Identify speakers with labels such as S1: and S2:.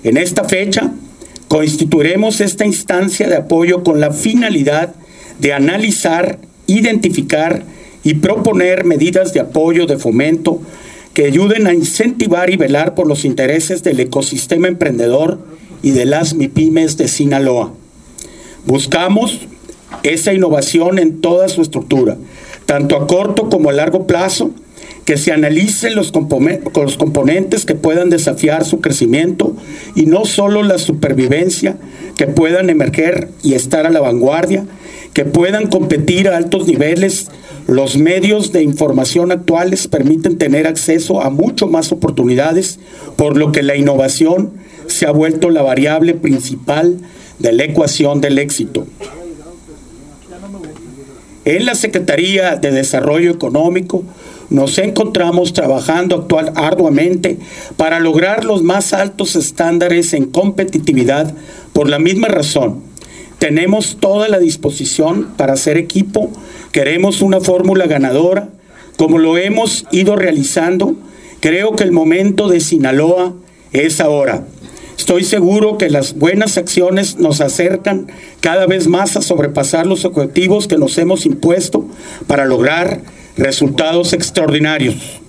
S1: En esta fecha, constituiremos esta instancia de apoyo con la finalidad de analizar, identificar y proponer medidas de apoyo, de fomento, que ayuden a incentivar y velar por los intereses del ecosistema emprendedor y de las MIPYMES de Sinaloa. Buscamos esa innovación en toda su estructura, tanto a corto como a largo plazo, que se analicen los componentes que puedan desafiar su crecimiento y no solo la supervivencia, que puedan emerger y estar a la vanguardia, que puedan competir a altos niveles. Los medios de información actuales permiten tener acceso a mucho más oportunidades, por lo que la innovación se ha vuelto la variable principal de la ecuación del éxito. En la Secretaría de Desarrollo Económico nos encontramos trabajando arduamente para lograr los más altos estándares en competitividad. Por la misma razón, tenemos toda la disposición para hacer equipo, queremos una fórmula ganadora, como lo hemos ido realizando. Creo que el momento de Sinaloa es ahora. Estoy seguro que las buenas acciones nos acercan cada vez más a sobrepasar los objetivos que nos hemos impuesto para lograr resultados extraordinarios.